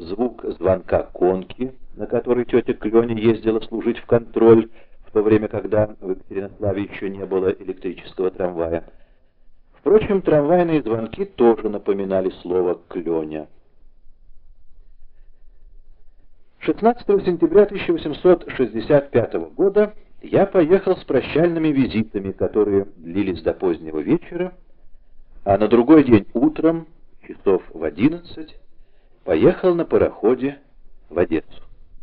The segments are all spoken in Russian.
звук звонка конки, на которой тетя Кленя ездила служить в контроль, в то время, когда в Екатеринославе еще не было электрического трамвая. Впрочем, трамвайные звонки тоже напоминали слово «Кленя». 16 сентября 1865 года я поехал с прощальными визитами, которые длились до позднего вечера, а на другой день утром, часов в 11, поехал на пароходе в Одессу.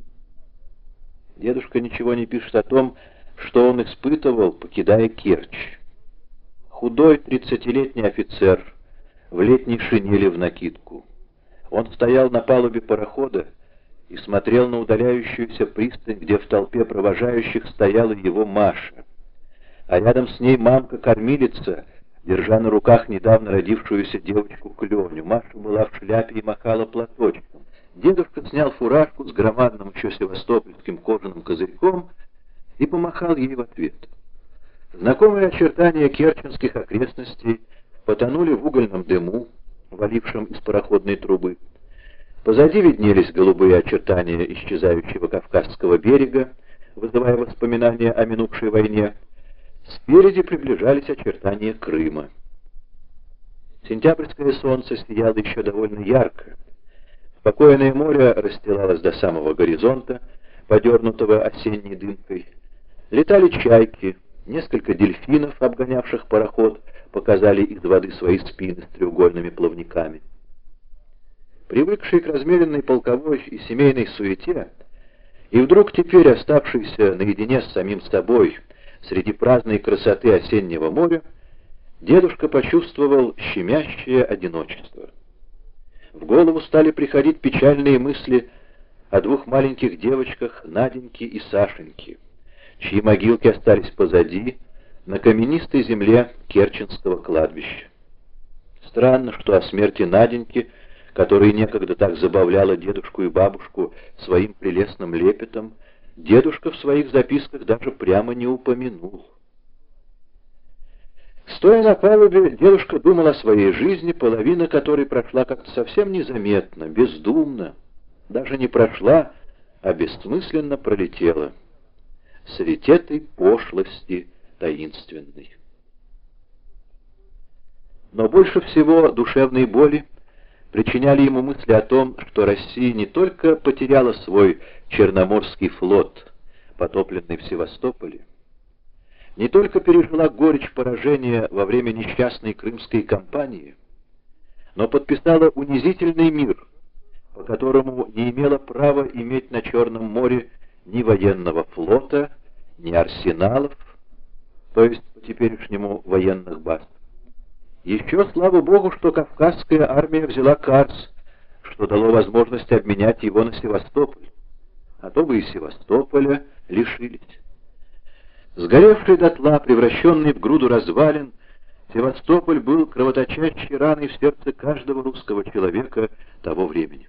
Дедушка ничего не пишет о том, что он испытывал, покидая Керчь. Худой 30-летний офицер в летней шинели в накидку. Он стоял на палубе парохода и смотрел на удаляющуюся пристань, где в толпе провожающих стояла его Маша, а рядом с ней мамка-кормилица, держа на руках недавно родившуюся девочку Кленю. Маша была в шляпе и махала платочком. Дедушка снял фуражку с громадным еще севастопольским кожаным козырьком и помахал ей в ответ. Знакомые очертания керченских окрестностей потонули в угольном дыму, валившем из пароходной трубы. Позади виднелись голубые очертания исчезающего Кавказского берега, вызывая воспоминания о минувшей войне. Спереди приближались очертания Крыма. Сентябрьское солнце сияло еще довольно ярко. Спокойное море расстилалось до самого горизонта, подернутого осенней дымкой. Летали чайки, несколько дельфинов, обгонявших пароход, показали из воды свои спины с треугольными плавниками. Привыкший к размеренной полковой и семейной суете, и вдруг теперь оставшийся наедине с самим собой среди праздной красоты осеннего моря, дедушка почувствовал щемящее одиночество. В голову стали приходить печальные мысли о двух маленьких девочках Наденьке и Сашеньке, чьи могилки остались позади, на каменистой земле Керченского кладбища. Странно, что о смерти Наденьки, которая некогда так забавляла дедушку и бабушку своим прелестным лепетом, дедушка в своих записках даже прямо не упомянул. Стоя на палубе, дедушка думал о своей жизни, половина которой прошла как-то совсем незаметно, бездумно, даже не прошла, а бессмысленно пролетела, средь этой пошлости таинственной. Но больше всего душевной боли причиняли ему мысли о том, что Россия не только потеряла свой Черноморский флот, потопленный в Севастополе, не только пережила горечь поражения во время несчастной крымской кампании, но подписала унизительный мир, по которому не имела права иметь на Черном море ни военного флота, ни арсеналов, то есть по теперешнему военных баз. Еще, слава Богу, что Кавказская армия взяла Карс, что дало возможность обменять его на Севастополь, а то бы и Севастополя лишились. Сгоревший дотла, превращенный в груду развалин, Севастополь был кровоточащей раной в сердце каждого русского человека того времени.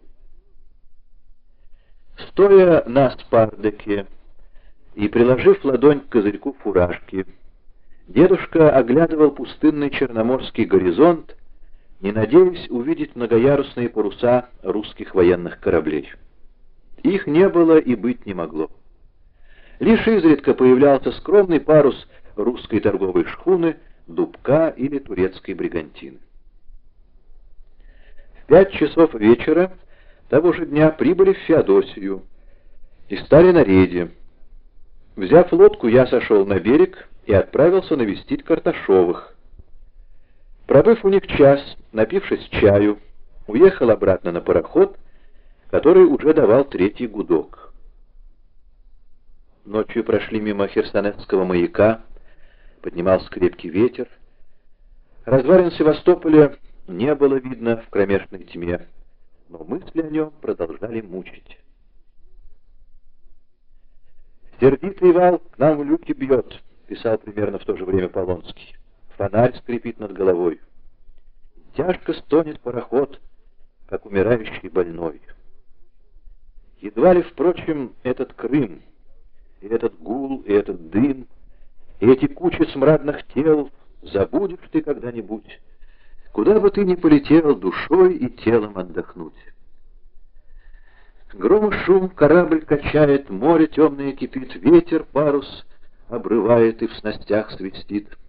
Стоя на спардеке и приложив ладонь к козырьку фуражки, дедушка оглядывал пустынный черноморский горизонт, не надеясь увидеть многоярусные паруса русских военных кораблей. Их не было и быть не могло. Лишь изредка появлялся скромный парус русской торговой шхуны, Дубка или турецкой бригантины. В 5 часов вечера того же дня прибыли в Феодосию и стали на рейде. Взяв лодку, я сошел на берег и отправился навестить Карташовых. Пробыв у них час, напившись чаю, уехал обратно на пароход, который уже давал 3-й гудок. Ночью прошли мимо Херсонесского маяка, поднимался крепкий ветер. Развалин Севастополя не было видно в кромешной тьме, но мысли о нем продолжали мучить. «Сердитый вал к нам в люки бьет», — писал примерно в то же время Полонский. «Фонарь скрипит над головой. Тяжко стонет пароход, как умирающий больной. Едва ли, впрочем, этот Крым, и этот гул, и этот дым, и эти кучи смрадных тел забудешь ты когда-нибудь, куда бы ты ни полетел душой и телом отдохнуть. Гром и шум, корабль качает, море темное кипит, ветер парус обрывает и в снастях свистит.